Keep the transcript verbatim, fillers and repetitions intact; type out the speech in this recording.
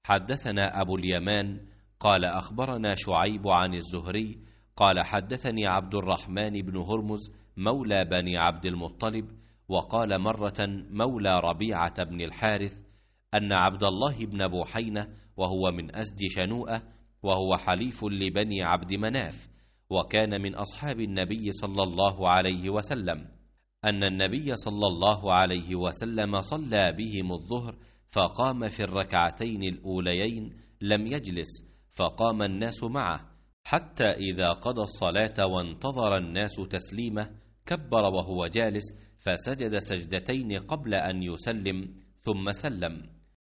حدثنا أبو اليمان قال أخبرنا شعيب عن الزهري قال حدثني عبد الرحمن بن هرمز مولى بني عبد المطلب وقال مرة مولى ربيعة بن الحارث أن عبد الله بن بوحينة وهو من أسد شنوءة وهو حليف لبني عبد مناف وكان من أصحاب النبي صلى الله عليه وسلم أن النبي صلى الله عليه وسلم صلى بهم الظهر فقام في الركعتين الأوليين لم يجلس فقام الناس معه حتى إذا قضى الصلاة وانتظر الناس تسليمه كبر وهو جالس فسجد سجدتين قبل أن يسلم ثم سلم.